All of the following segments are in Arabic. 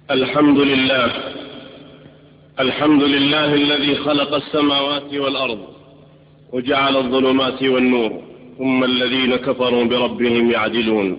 الحمد لله. الحمد لله الذي خلق السماوات والأرض وجعل الظلمات والنور، ثم الذين كفروا بربهم يعدلون.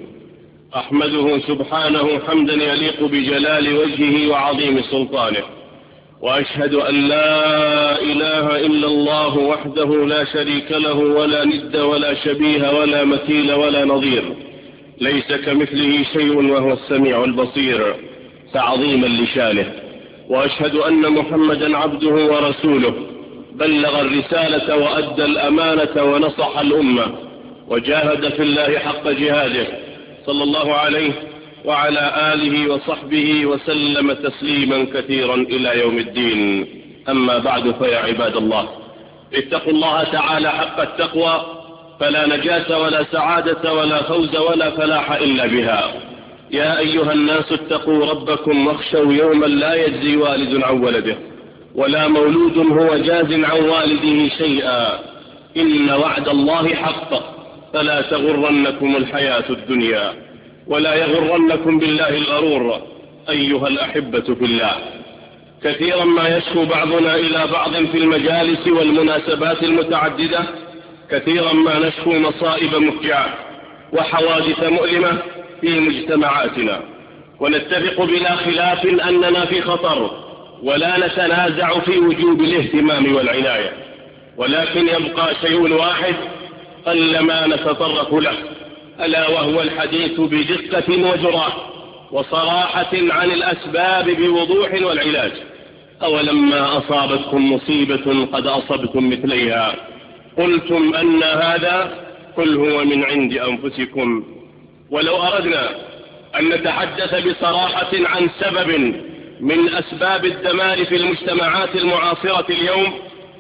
أحمده سبحانه حمدا يليق بجلال وجهه وعظيم سلطانه، وأشهد أن لا إله إلا الله وحده لا شريك له ولا ند ولا شبيه ولا مثيل ولا نظير، ليس كمثله شيء وهو السميع البصير تعظيما لشانه. وأشهد أن محمدا عبده ورسوله، بلغ الرسالة وأدى الأمانة ونصح الأمة وجاهد في الله حق جهاده، صلى الله عليه وعلى آله وصحبه وسلم تسليما كثيرا إلى يوم الدين. أما بعد، فيا عباد الله، اتقوا الله تعالى حق التقوى، فلا نجاة ولا سعادة ولا فوز ولا فلاح إلا بها. يا أيها الناس اتقوا ربكم واخشوا يوما لا يجزي والد عن ولده ولا مولود هو جاز عن والده شيئا، إن وعد الله حق، فلا تغرنكم الحياة الدنيا ولا يغرنكم بالله الغرور. أيها الأحبة في الله، كثيرا ما يشكو بعضنا إلى بعض في المجالس والمناسبات المتعددة، كثيرا ما نشكو مصائب مفجعة وحوادث مؤلمة في مجتمعاتنا، ونتفق بلا خلاف أننا في خطر، ولا نتنازع في وجوب الاهتمام والعناية، ولكن يبقى شيء واحد قلما نتطرق له، ألا وهو الحديث بدقة وجرأة وصراحة عن الأسباب بوضوح والعلاج. أولما أصابتكم مصيبة قد أصبتم مثليها قلتم أن هذا، قل هو من عند أنفسكم. ولو أردنا أن نتحدث بصراحة عن سبب من أسباب الدمار في المجتمعات المعاصرة اليوم،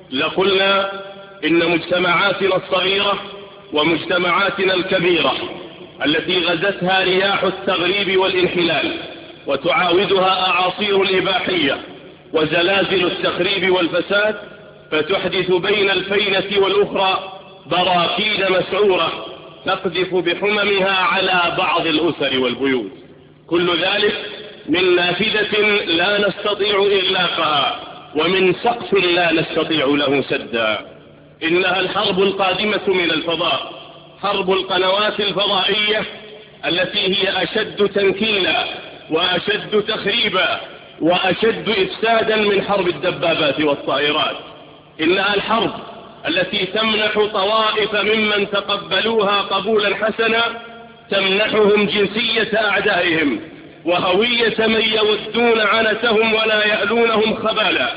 لقلنا إن مجتمعاتنا الصغيرة ومجتمعاتنا الكبيرة التي غزتها رياح التغريب والانحلال وتعاودها أعاصير الإباحية وزلازل التخريب والفساد، فتحدث بين الفينة والأخرى براكين مسعورة تقذف بحممها على بعض الأسر والبيوت، كل ذلك من نافذة لا نستطيع إغلاقها ومن سقف لا نستطيع له سدا. إنها الحرب القادمة من الفضاء، حرب القنوات الفضائية التي هي أشد تنكيلا وأشد تخريبا وأشد إفسادا من حرب الدبابات والطائرات. إنها الحرب التي تمنح طوائف ممن تقبلوها قبولا حسنا، تمنحهم جنسية أعدائهم وهوية من يودون عنتهم ولا يألونهم خبالا،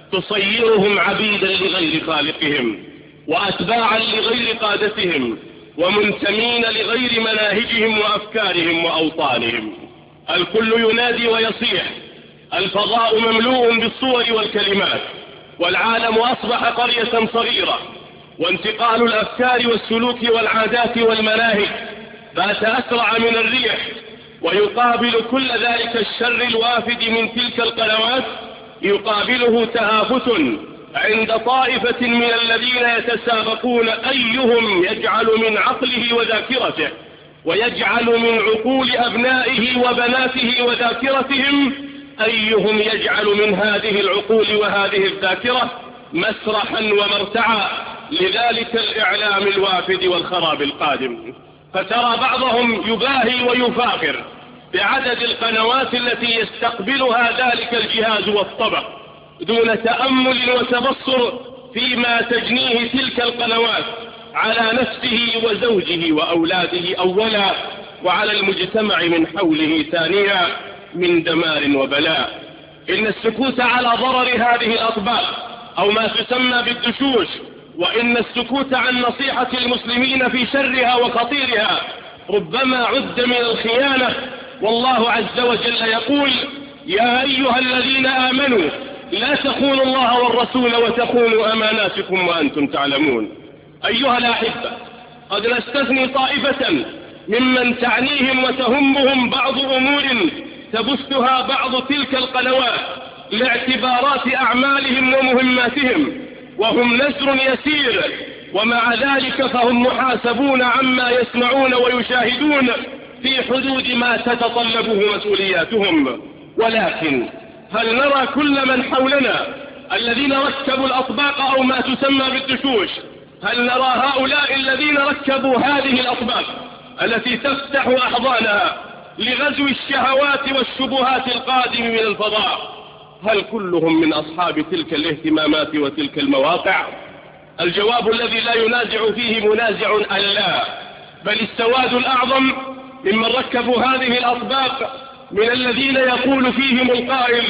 تصيرهم عبيدا لغير خالقهم وأتباعا لغير قادتهم ومنتمين لغير مناهجهم وأفكارهم وأوطانهم. الكل ينادي ويصيح، الفضاء مملوء بالصور والكلمات، والعالم أصبح قرية صغيرة، وانتقال الأفكار والسلوك والعادات والمناهج بات أسرع من الريح. ويقابل كل ذلك الشر الوافد من تلك القنوات، يقابله تهافت عند طائفة من الذين يتسابقون أيهم يجعل من عقله وذاكرته ويجعل من عقول أبنائه وبناته وذاكرتهم، أيهم يجعل من هذه العقول وهذه الذاكرة مسرحا ومرتعا لذلك الإعلام الوافد والخراب القادم. فترى بعضهم يباهي ويفاخر بعدد القنوات التي يستقبلها ذلك الجهاز والطبق، دون تأمل وتبصر فيما تجنيه تلك القنوات على نفسه وزوجه وأولاده أولا، وعلى المجتمع من حوله ثانيا، من دمار وبلاء. إن السكوت على ضرر هذه الأطباق أو ما تسمى بالدشوش، وإن السكوت عن نصيحة المسلمين في شرها وخطيرها ربما عد من الخيانة. والله عز وجل يقول: يا أيها الذين آمنوا لا تخونوا الله والرسول وتخونوا أماناتكم وأنتم تعلمون. أيها الأحبة، قد نستثني طائفة ممن تعنيهم وتهمهم بعض أمور تبثها بعض تلك القنوات لاعتبارات أعمالهم ومهماتهم، وهم نسر يسير، ومع ذلك فهم محاسبون عما يسمعون ويشاهدون في حدود ما تتطلبه مسؤولياتهم. ولكن هل نرى كل من حولنا الذين ركبوا الأطباق أو ما تسمى بالدشوش، هل نرى هؤلاء الذين ركبوا هذه الأطباق التي تفتح أحضانها لغزو الشهوات والشبهات القادم من الفضاء، هل كلهم من أصحاب تلك الاهتمامات وتلك المواقع؟ الجواب الذي لا ينازع فيه منازع ألا، بل السواد الأعظم ممن ركبوا هذه الأطباق من الذين يقول فيهم القائل: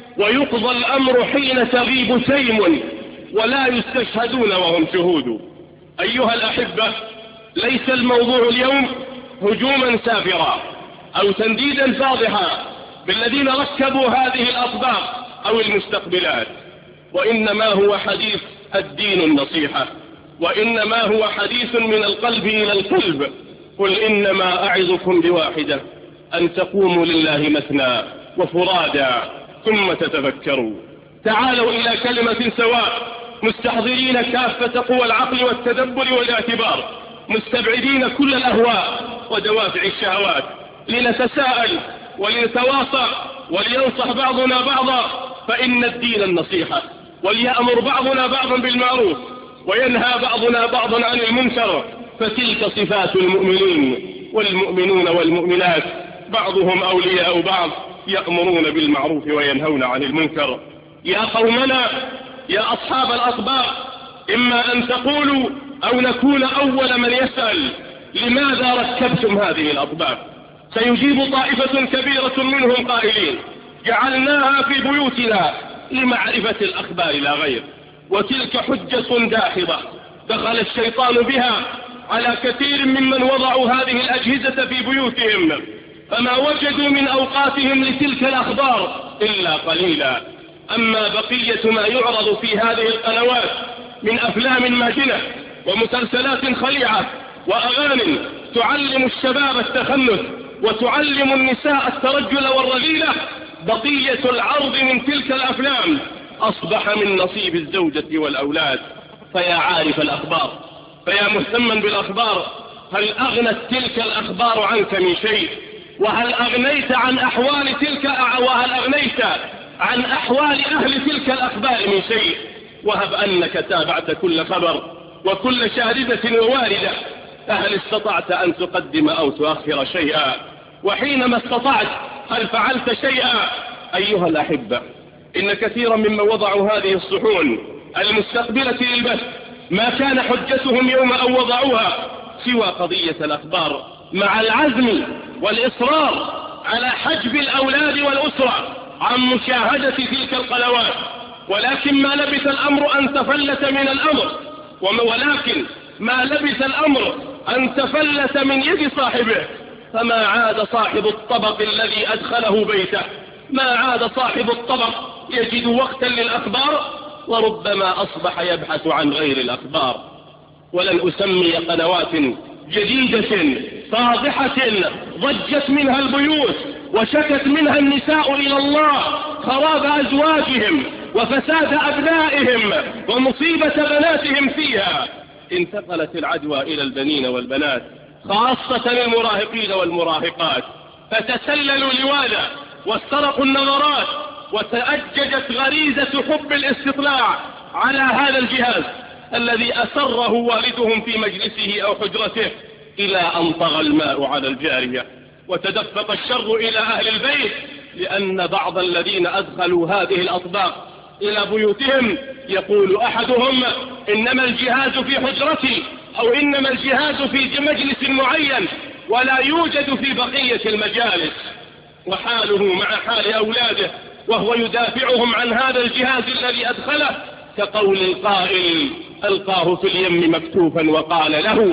ويقضى الأمر حين تغيب تيم ولا يستشهدون وهم شهود. أيها الأحبة، ليس الموضوع اليوم هجوما سافرا أو تنديدا فاضحا بالذين ركبوا هذه الأطباق أو المستقبلات، وإنما هو حديث الدين النصيحة، وإنما هو حديث من القلب إلى القلب. قل إنما أعظكم بواحدة، أن تقوموا لله مثنى وفرادا ثم تتفكروا. تعالوا إلى كلمة سواء، مستحضرين كافة قوى العقل والتدبر والاعتبار، مستبعدين كل الأهواء ودوافع الشهوات، لنتساءل ولنتواصى ولينصح بعضنا بعضا، فإن الدين النصيحة، وليأمر بعضنا بعضا بالمعروف وينهى بعضنا بعضا عن المنكر، فتلك صفات المؤمنين، والمؤمنون والمؤمنات بعضهم أولياء بعض، يأمرون بالمعروف وينهون عن المنكر. يا قومنا، يا أصحاب الأطباق، إما أن تقولوا أو نكون أول من يسأل: لماذا ركبتم هذه الأطباق؟ سيجيب طائفة كبيرة منهم قائلين: جعلناها في بيوتنا لمعرفة الأخبار لا غير. وتلك حجة داحضة دخل الشيطان بها على كثير ممن وضعوا هذه الأجهزة في بيوتهم، فما وجدوا من أوقاتهم لتلك الأخبار إلا قليلا. أما بقية ما يعرض في هذه القنوات من أفلام ماجنة ومسلسلات خليعة وأغاني تعلم الشباب التخنث وتعلم النساء الترجل والرذيلة، بقية العرض من تلك الأفلام أصبح من نصيب الزوجة والأولاد. فيا عارف الأخبار، فيا مهتما بالأخبار، هل أغنت تلك الأخبار عنك من شيء؟ وهل أغنيت عن أحوال أهل تلك الأخبار من شيء؟ وهب أنك تابعت كل خبر وكل شاردة وواردة، فهل استطعت أن تقدم أو تؤخر شيئا؟ وحينما استطعت هل فعلت شيئا؟ أيها الأحبة، إن كثيرا ممن وضعوا هذه الصحون المستقبلة للبث ما كان حجتهم يوم أن وضعوها سوى قضية الأخبار، مع العزم والإصرار على حجب الأولاد والأسرة عن مشاهدة تلك القنوات. ولكن ما لبث الأمر أن تفلت من الأمر، ولكن ما لبث الأمر أن تفلت من يد صاحبه، فما عاد صاحب الطبق الذي أدخله بيته، ما عاد صاحب الطبق يجد وقتا للأخبار، وربما أصبح يبحث عن غير الأخبار. ولن أسمي قنوات جديدة فاضحة ضجت منها البيوت وشكت منها النساء إلى الله خراب أزواجهم وفساد أبنائهم ومصيبة بناتهم فيها. انتقلت العدوى إلى البنين والبنات، خاصة المراهقين والمراهقات، فتسللوا لواذا واسترقوا النظرات، وتأججت غريزة حب الاستطلاع على هذا الجهاز الذي أسره والدهم في مجلسه أو حجرته، إلى أن طغى الماء على الجارية وتدفق الشر إلى أهل البيت، لأن بعض الذين أدخلوا هذه الأطباق إلى بيوتهم يقول أحدهم: إنما الجهاز في حجرتي، أو إنما الجهاز في مجلس معين ولا يوجد في بقية المجالس. وحاله مع حال أولاده وهو يدافعهم عن هذا الجهاز الذي أدخله كقول القائل: ألقاه في اليم مكتوفا وقال له: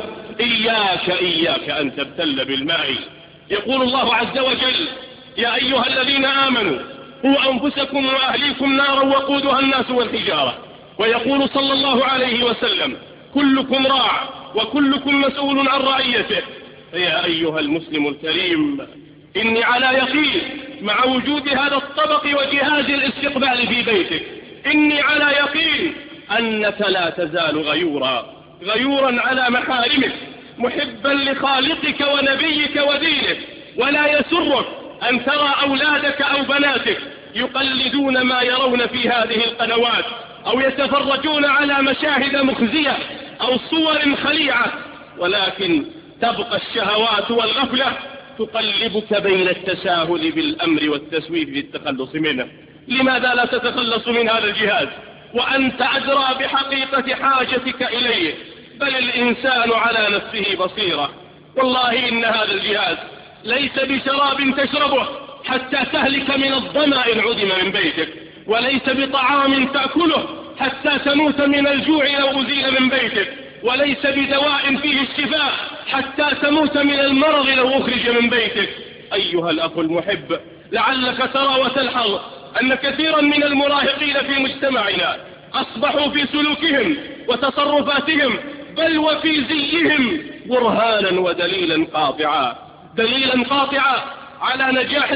إياك أن تبتل بالماء. يقول الله عز وجل: يا أيها الذين آمنوا قوا أنفسكم وأهليكم نارا وقودها الناس والحجارة. ويقول صلى الله عليه وسلم: كلكم راع وكلكم مسؤول عن رعيته. فيا أيها المسلم الكريم، إني على يقين مع وجود هذا الطبق وجهاز الاستقبال في بيتك، إني على يقين أنك لا تزال غيورا على محارمك، محبا لخالقك ونبيك ودينك، ولا يسرك أن ترى أولادك أو بناتك يقلدون ما يرون في هذه القنوات، أو يتفرجون على مشاهد مخزية أو صور خليعة، ولكن تبقى الشهوات والغفلة تقلبك بين التساهل بالأمر والتسويف للتخلص منه. لماذا لا تتخلص من هذا الجهاز وأنت أدرى بحقيقة حاجتك إليه؟ بل الإنسان على نفسه بصيرة. والله إن هذا الجهاز ليس بشراب تشربه حتى تهلك من الظمأ إن عدم من بيتك، وليس بطعام تأكله حتى تموت من الجوع لو أزيل من بيتك، وليس بدواء فيه الشفاء حتى تموت من المرض لو أخرج من بيتك. أيها الأخ المحب، لعلك ترى وتلحظ أن كثيرا من المراهقين في مجتمعنا أصبحوا في سلوكهم وتصرفاتهم بل وفي زيهم برهانا ودليلا قاطعا على نجاح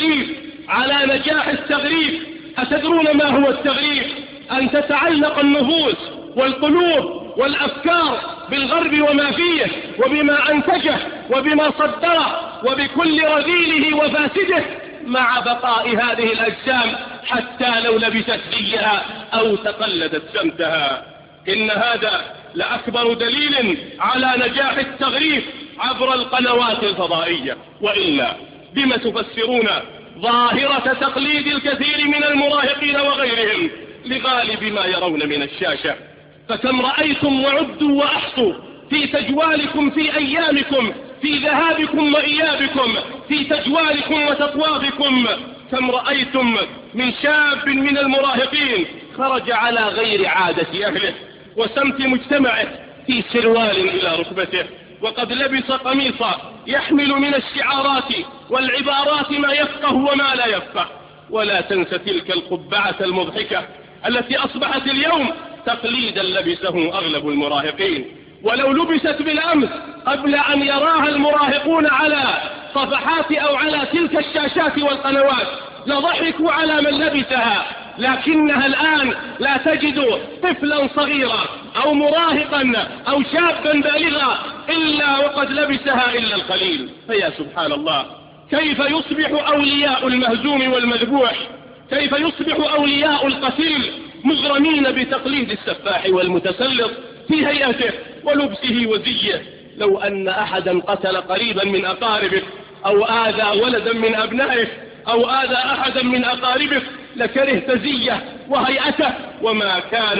التغريب. أتدرون ما هو التغريب؟ أن تتعلق النفوس والقلوب والأفكار بالغرب وما فيه وبما أنتجه وبما صدره وبكل رذيله وفاسده، مع بقاء هذه الأجسام حتى لو لبست زيها أو تقلدت سمتها. إن هذا لأكبر دليل على نجاح التغريب عبر القنوات الفضائية. وإلا بما تفسرون ظاهرة تقليد الكثير من المراهقين وغيرهم لغالب ما يرون من الشاشة؟ فكم رأيتم وعدوا وأحصوا في تجوالكم في أيامكم، في ذهابكم وإيابكم، في تجوالكم وتطوافكم، كم رأيتم من شاب من المراهقين خرج على غير عادة أهله وسمت مجتمعه في سروال إلى ركبته، وقد لبس قميصا يحمل من الشعارات والعبارات ما يفقه وما لا يفقه. ولا تنس تلك القبعة المضحكة التي أصبحت اليوم تقليدا لبسه أغلب المراهقين، ولو لبست بالأمس قبل أن يراها المراهقون على صفحات أو على تلك الشاشات والقنوات لضحكوا على من لبسها، لكنها الآن لا تجد طفلا صغيرا أو مراهقا أو شابا بالغا إلا وقد لبسها إلا القليل. فيا سبحان الله، كيف يصبح أولياء المهزوم والمذبوح، كيف يصبح أولياء القتيل مغرمين بتقليد السفاح والمتسلط في هيئته ولبسه وزيه. لو أن أحدا قتل قريبا من أقاربك أو آذى ولدا من أبنائك أو آذى أحدا من أقاربك لكرهت زيه وهيئته وما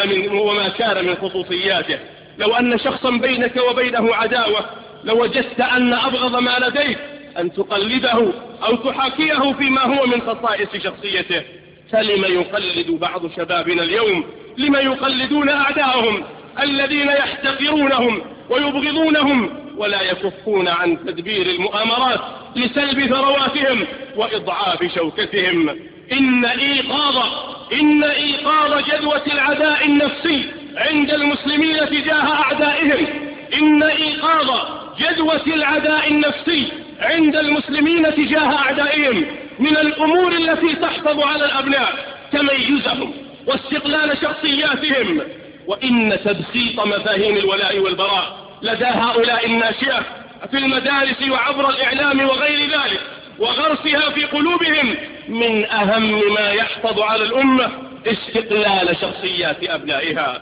كان من خصوصياته. لو أن شخصا بينك وبينه عداوة لوجدت أن أبغض ما لديك أن تقلده أو تحاكيه فيما هو من خصائص شخصيته. فلما يقلد بعض شبابنا اليوم؟ لما يقلدون أعداءهم الذين يحتقرونهم ويبغضونهم ولا يكفون عن تدبير المؤامرات لسلب ثرواتهم وإضعاف شوكتهم؟ إن إيقاظ جدوى العداء النفسي عند المسلمين تجاه أعدائهم، إن إيقاظ جدوى العداء النفسي عند المسلمين تجاه أعدائهم من الأمور التي تحفظ على الأبناء تميزهم واستقلال شخصياتهم. وإن تبسيط مفاهيم الولاء والبراء لدى هؤلاء الناشئة في المدارس وعبر الإعلام وغير ذلك وغرسها في قلوبهم من أهم ما يحفظ على الأمة استقلال شخصيات أبنائها.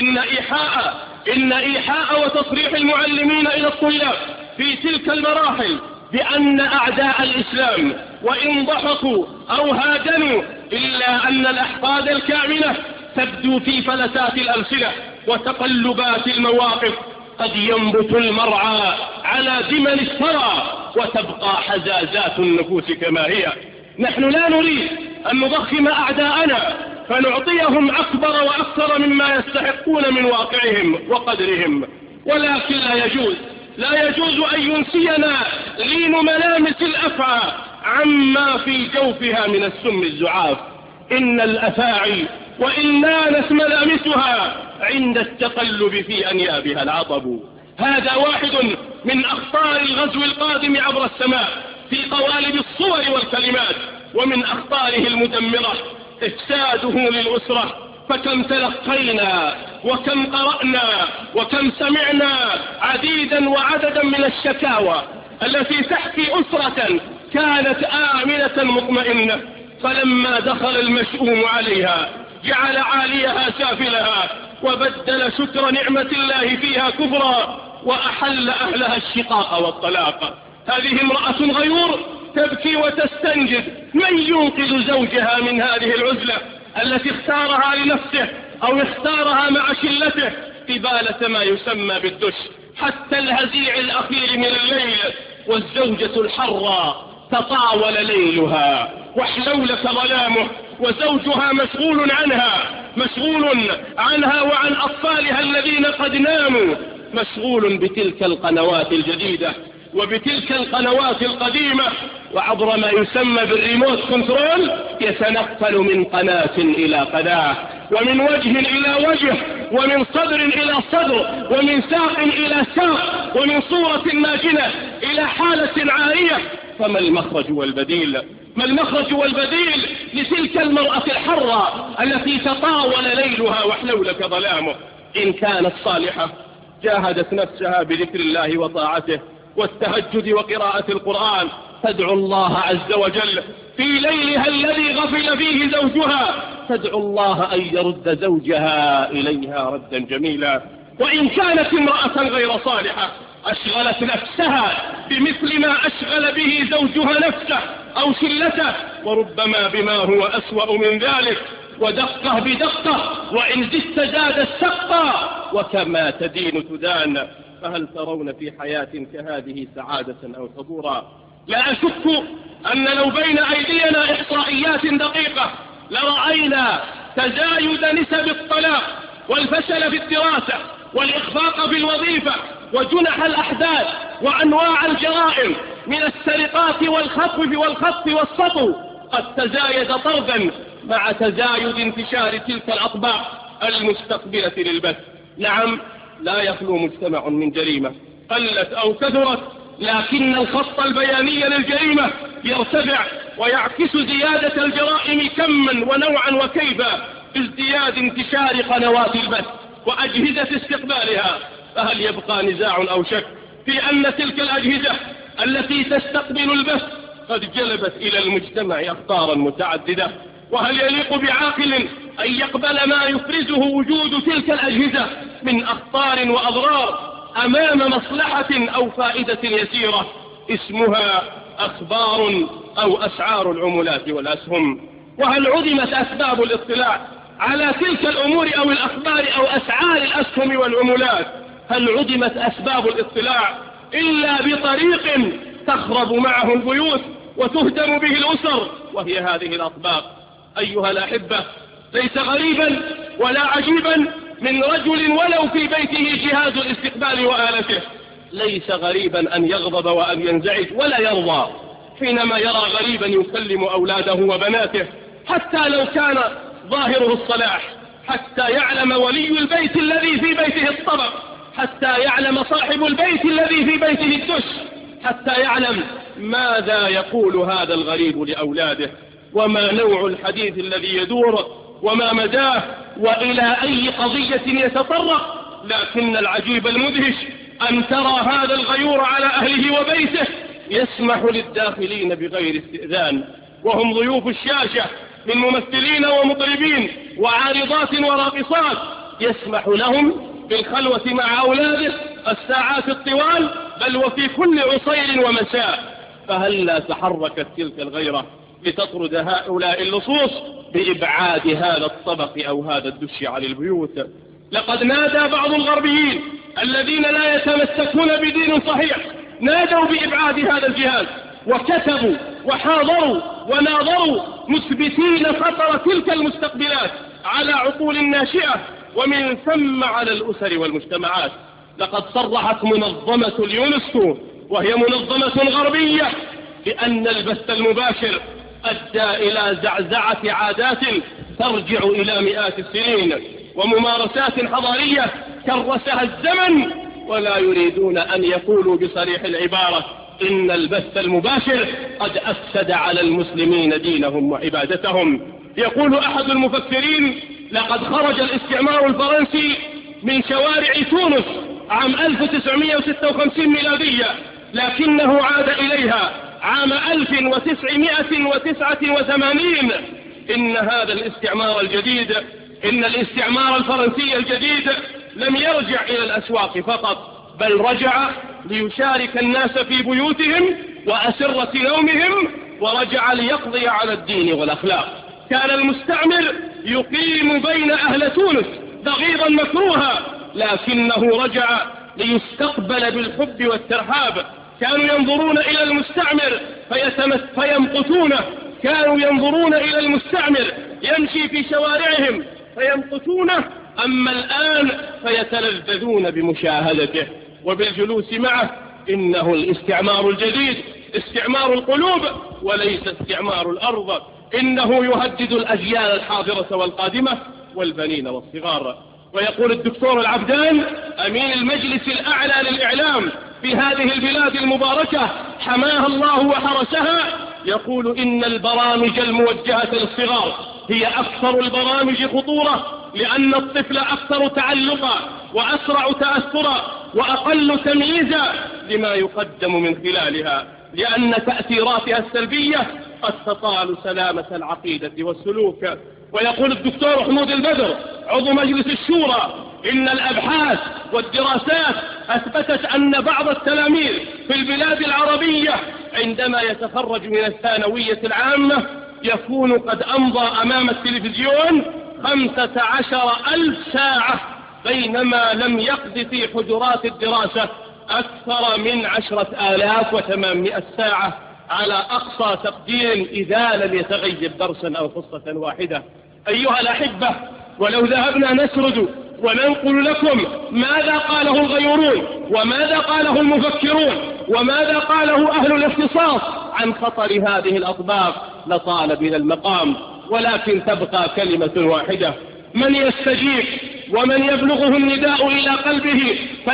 إن إيحاء وتصريح المعلمين إلى الطلاب في تلك المراحل بأن أعداء الإسلام وإن ضحكوا أو هاجنوا إلا أن الأحقاد الكامنة تبدو في فلتات الأمثلة وتقلبات المواقف. قد ينبت المرعى على دمن الثرى وتبقى حزازات النفوس كما هي. نحن لا نريد أن نضخم أعداءنا فنعطيهم أكبر وأكثر مما يستحقون من واقعهم وقدرهم، ولكن لا يجوز أن ينسينا لين ملامس الأفعى عما في جوفها من السم الزعاف. إن الأفاعي وإن نالت ملامسها عند التقلب في أنيابها العطب. هذا واحد من أخطار الغزو القادم عبر السماء في قوالب الصور والكلمات، ومن أخطاره المدمرة إفساده للأسرة. فكم تلقينا وكم قرأنا وكم سمعنا عديدا وعددا من الشكاوى التي تحكي أسرة كانت آمنة مطمئنة، فلما دخل المشؤوم عليها جعل عاليها سافلها وبدل شكر نعمة الله فيها كفرا وأحل أهلها الشقاء والطلاق. هذه امرأة غيور تبكي وتستنجد من ينقذ زوجها من هذه العزلة التي اختارها لنفسه أو اختارها مع شلته قبالة ما يسمى بالدش حتى الهزيع الأخير من الليل. والزوجة الحرة تطاول ليلها واحلولك ظلامه وزوجها مشغول عنها وعن أطفالها الذين قد ناموا، مشغول بتلك القنوات الجديدة وبتلك القنوات القديمة، وعبر ما يسمى بالريموت كنترول يتنقل من قناة إلى قناة ومن وجه إلى وجه ومن صدر إلى صدر ومن ساق إلى ساق ومن صورة ماجنة إلى حالة عارية. فما المخرج والبديل؟ ما المخرج والبديل لتلك المرأة الحرة التي تطاول ليلها وحلولك ظلامه؟ إن كانت صالحة جاهدت نفسها بذكر الله وطاعته والتهجد وقراءة القرآن، تدعو الله عز وجل في ليلها الذي غفل فيه زوجها، تدعو الله أن يرد زوجها إليها ردا جميلا. وإن كانت امرأة غير صالحة أشغلت نفسها بمثل ما أشغل به زوجها نفسه أو شلته، وربما بما هو أسوأ من ذلك، ودقة بدقة، وإن زدت زاد السقة، وكما تدين تدان. فهل ترون في حياة كهذه سعادة أو حضورا؟ لا أشك أن لو بين أيدينا إحصائيات دقيقة لرأينا تزايد نسب الطلاق والفشل في الدراسة والإخفاق في الوظيفة وجنح الأحداث وأنواع الجرائم من السرقات والخطف والسطو قد تزايد طردا مع تزايد انتشار تلك الأطباع المستقبلة للبث. نعم، لا يخلو مجتمع من جريمة قلت أو كثرت، لكن الخط البياني للجريمة يرتفع ويعكس زيادة الجرائم كما ونوعا وكيفا بازدياد انتشار قنوات البث وأجهزة استقبالها. فهل يبقى نزاع أو شك في أن تلك الأجهزة التي تستقبل البث قد جلبت إلى المجتمع أخطارا متعددة؟ وهل يليق بعاقل أن يقبل ما يفرزه وجود تلك الأجهزة من أخطار وأضرار أمام مصلحة أو فائدة يسيرة اسمها أخبار أو أسعار العملات والأسهم؟ وهل عدمت أسباب الاطلاع على تلك الأمور أو الأخبار أو أسعار الأسهم والعملات؟ هل عدمت أسباب الاطلاع إلا بطريق تخرب معه البيوت وتهدم به الأسر، وهي هذه الأطباق؟ أيها الأحبة، ليس غريبا ولا عجيبا من رجل ولو في بيته جهاز الاستقبال وآلته، ليس غريبا أن يغضب وأن ينزعج ولا يرضى حينما يرى غريبا يكلم أولاده وبناته حتى لو كان ظاهره الصلاح، حتى يعلم ولي البيت الذي في بيته الطبق، حتى يعلم صاحب البيت الذي في بيته الدش، حتى يعلم ماذا يقول هذا الغريب لأولاده، وما نوع الحديث الذي يدور، وما مداه، وإلى أي قضية يتطرق. لكن العجيب المدهش أن ترى هذا الغيور على أهله وبيته يسمح للداخلين بغير استئذان، وهم ضيوف الشاشة من ممثلين ومطربين وعارضات وراقصات، يسمح لهم بالخلوة مع أولاده الساعات الطوال، بل وفي كل عصير ومساء. فهل لا تحركت تلك الغيرة لتطرد هؤلاء اللصوص بإبعاد هذا الطبق أو هذا الدش عن البيوت؟ لقد نادى بعض الغربيين الذين لا يتمسكون بدين صحيح، نادوا بإبعاد هذا الجهاز، وكتبوا وحاضروا وناظروا مثبتين خطر تلك المستقبلات على عقول الناشئة ومن ثم على الأسر والمجتمعات. لقد صرحت منظمة اليونسكو وهي منظمة غربية بأن البث المباشر أدى إلى زعزعة عادات ترجع إلى مئات السنين وممارسات حضارية كرسها الزمن، ولا يريدون أن يقولوا بصريح العبارة إن البث المباشر قد أفسد على المسلمين دينهم وعبادتهم. يقول أحد المفكرين: لقد خرج الاستعمار الفرنسي من شوارع تونس عام 1956 ميلادية، لكنه عاد إليها عام 1989 إن هذا الاستعمار الجديد، إن الاستعمار الفرنسي الجديد لم يرجع إلى الأسواق فقط، بل رجع ليشارك الناس في بيوتهم وأسرة نومهم، ورجع ليقضي على الدين والأخلاق. كان المستعمر يقيم بين أهل تونس بغيضا مكروها، لكنه رجع ليستقبل بالحب والترحاب. كانوا ينظرون إلى المستعمر فيمقتونه، كانوا ينظرون إلى المستعمر يمشي في شوارعهم فيمقتونه، أما الآن فيتلذذون بمشاهدته وبالجلوس معه. إنه الاستعمار الجديد استعمار القلوب وليس استعمار الأرض، إنه يهدد الأجيال الحاضرة والقادمة والبنين والصغار. ويقول الدكتور العبدان أمين المجلس الأعلى للإعلام في هذه البلاد المباركة حماها الله وحرسها، يقول إن البرامج الموجهة للصغار هي أكثر البرامج خطورة، لأن الطفل أكثر تعلقا وأسرع تأثرا وأقل تمييزا لما يقدم من خلالها، لأن تأثيراتها السلبية قد تطال سلامة العقيدة والسلوك. ويقول الدكتور حمود البدر عضو مجلس الشورى إن الأبحاث والدراسات أثبتت أن بعض التلاميذ في البلاد العربية عندما يتخرج من الثانوية العامة يكون قد أمضى أمام التلفزيون 15,000 ساعة، بينما لم يقض في حجرات الدراسة أكثر من 10,800 ساعة على أقصى تقدير إذا لم يتغيب درسا أو قصة واحدة. أيها الأحبة، ولو ذهبنا نسرد وننقل لكم ماذا قاله الغيورون وماذا قاله المفكرون وماذا قاله أهل الاختصاص عن خطر هذه الأطباق لطال بنا المقام، ولكن تبقى كلمة واحدة: من يستجيب ومن يبلغه النداء إلى قلبه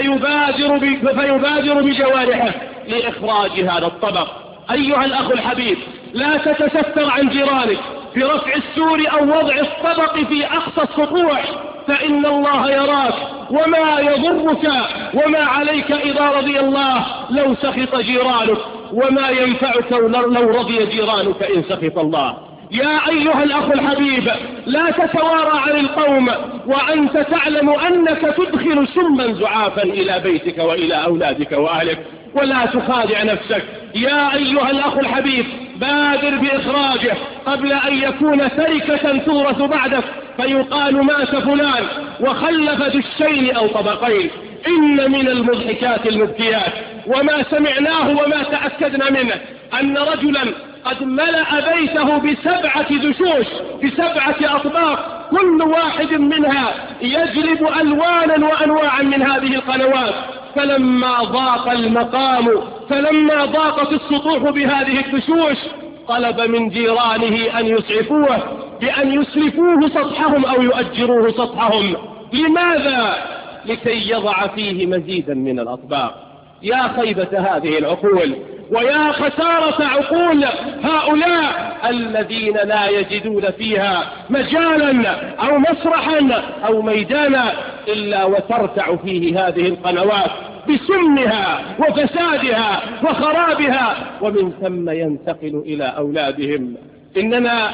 فيبادر بجوارحه لإخراج هذا الطبق. أيها الأخ الحبيب، لا تتستر عن جيرانك برفع السور أو وضع الطبق في أقصى السطوح، فإن الله يراك وما يضرك وما عليك إذا رضي الله لو سخط جيرانك، وما ينفعك لو رضي جيرانك إن سخط الله. يا أيها الأخ الحبيب، لا تتوارى عن القوم وأنت تعلم أنك تدخل سما زعافا إلى بيتك وإلى أولادك وأهلك، ولا تخادع نفسك. يا أيها الأخ الحبيب، بادر بإخراجه قبل أن يكون تركة تورث بعدك فيقال مات فلان وخلف دشين أو طبقين. إن من المضحكات المبكيات وما سمعناه وما تأكدنا منه أن رجلا قد ملأ بيته ب7 دشوش ب7 أطباق، كل واحد منها يجلب ألوانا وأنواعا من هذه القنوات. فلما ضاق المقام، فلما ضاقت السطوح بهذه الدشوش، طلب من جيرانه أن يسعفوه بأن يسلفوه سطحهم أو يؤجروه سطحهم. لماذا؟ لكي يضع فيه مزيدا من الأطباق. يا خيبة هذه العقول، ويا خسارة عقول هؤلاء الذين لا يجدون فيها مجالا أو مسرحا أو ميدانا إلا وترتع فيه هذه القنوات بسمها وفسادها وخرابها، ومن ثم ينتقل إلى أولادهم. إننا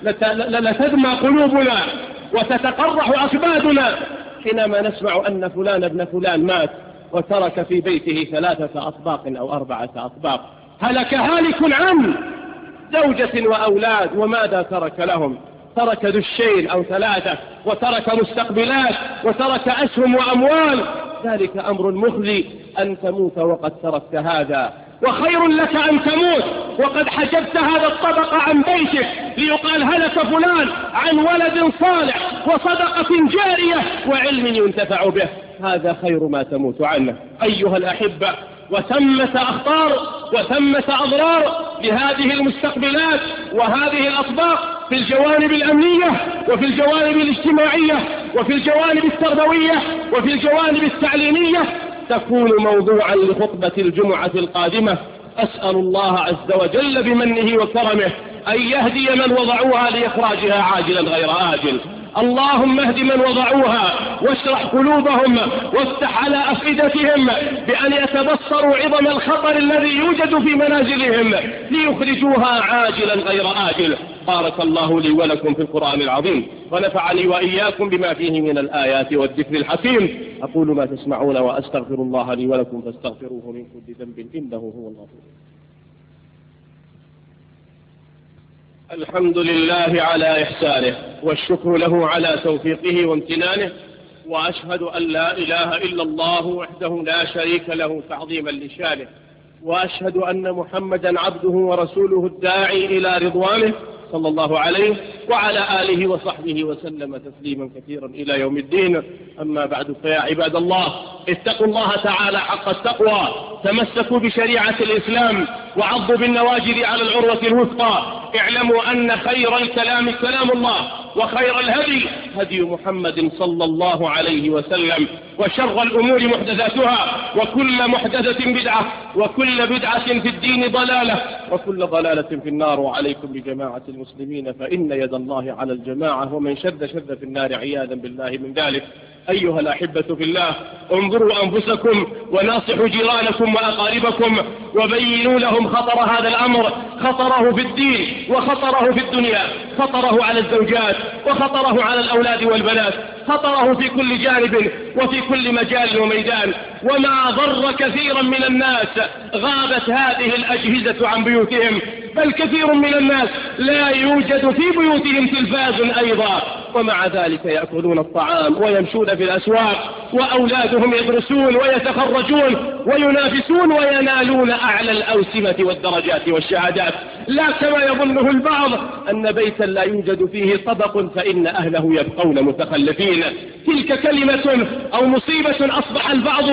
لتدمى قلوبنا وتتقرح أكبادنا حينما نسمع أن فلان ابن فلان مات وترك في بيته 3 أطباق أو 4 أطباق. هلك هالك عن زوجة وأولاد، وماذا ترك لهم؟ ترك دشين أو 3، وترك مستقبلات، وترك أسهم وأموال. ذلك أمر مخزي أن تموت وقد تركت هذا، وخير لك أن تموت وقد حجبت هذا الطبق عن بيتك ليقال هلك فلان عن ولد صالح وصدقة جارية وعلم ينتفع به. هذا خير ما تموت عنه. أيها الأحبة، وثمة أخطار وثمة أضرار لهذه المستقبلات وهذه الأطباق في الجوانب الأمنية وفي الجوانب الاجتماعية وفي الجوانب التربوية وفي الجوانب التعليمية، تكون موضوعا لخطبة الجمعة القادمة. أسأل الله عز وجل بمنه وكرمه أن يهدي من وضعوها لإخراجها عاجلا غير آجل، اللهم اهد من وضعوها واشرح قلوبهم وافتح على أفئدتهم بأن يتبصروا عظم الخطر الذي يوجد في منازلهم ليخرجوها عاجلا غير آجل. بارك الله لي ولكم في القرآن العظيم، ونفعني وإياكم بما فيه من الآيات والذكر الحكيم. أقول ما تسمعون وأستغفر الله لي ولكم فاستغفروه من كل ذنب إنه هو الغفور. الحمد لله على إحسانه، والشكر له على توفيقه وامتنانه، وأشهد أن لا إله إلا الله وحده لا شريك له تعظيما لشانه، وأشهد أن محمدا عبده ورسوله الداعي إلى رضوانه صلى الله عليه وعلى آله وصحبه وسلم تسليما كثيرا إلى يوم الدين. أما بعد، فيا عباد الله، اتقوا الله تعالى حق التقوى، تمسكوا بشريعة الإسلام وعضوا بالنواجذ على العروة الوثقى. اعلموا أن خير الكلام كلام الله، وخير الهدي هدي محمد صلى الله عليه وسلم، وشر الأمور محدثاتها، وكل محدثة بدعة، وكل بدعة في الدين ضلالة، وكل ضلالة في النار. وعليكم بجماعة المسلمين فإن يد الله على الجماعة، ومن شد في النار عياذا بالله من ذلك. أيها الأحبة في الله، انظروا أنفسكم وناصحوا جيرانكم وأقاربكم، وبينوا لهم خطر هذا الأمر، خطره في الدين وخطره في الدنيا، خطره على الزوجات وخطره على الأولاد والبنات، خطره في كل جانب وفي كل مجال وميدان. وما ضر كثيرا من الناس غابت هذه الأجهزة عن بيوتهم، بل كثير من الناس لا يوجد في بيوتهم تلفاز أيضا، ومع ذلك يأكلون الطعام ويمشون في الأسواق، وأولادهم يدرسون ويتخرجون وينافسون وينالون أعلى الأوسمة والدرجات والشهادات. لا كما يظنه البعض أن بيتا لا يوجد فيه طبق فإن أهله يبقون متخلفين. تلك كلمة أو مصيبة أصبح البعض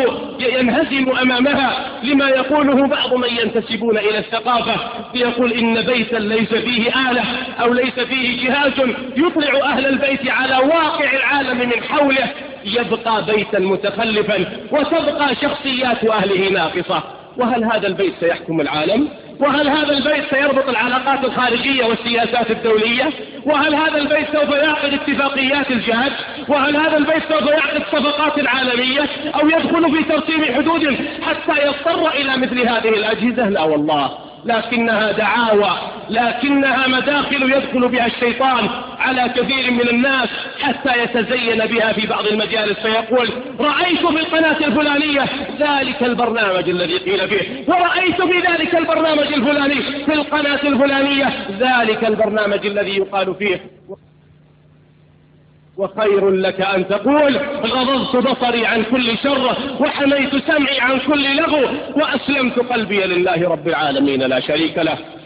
ينهزم أمامها لما يقوله بعض من ينتسبون إلى الثقافة، ليقول إن بيتا ليس فيه آلة أو ليس فيه جهاز يطلع أهل البيت على واقع العالم من حوله يبقى بيتا متخلفا، وتبقى شخصيات أهله ناقصة. وهل هذا البيت سيحكم العالم؟ وهل هذا البيت سيربط العلاقات الخارجية والسياسات الدولية؟ وهل هذا البيت سوف يعقد اتفاقيات الجهاد؟ وهل هذا البيت سوف يعقد صفقات عالمية أو يدخل في ترسيم حدود حتى يضطر إلى مثل هذه الأجهزة؟ لا والله، لكنها دعاوى، لكنها مداخل يدخل بها الشيطان على كثير من الناس حتى يتزين بها في بعض المجالس، فيقول رأيت في القناة الفلانية ذلك البرنامج الذي قيل فيه، ورأيت في ذلك البرنامج الفلاني في القناة الفلانية ذلك البرنامج الذي يقال فيه. وخير لك أن تقول غضضت بصري عن كل شر وحميت سمعي عن كل لغو وأسلمت قلبي لله رب العالمين لا شريك له.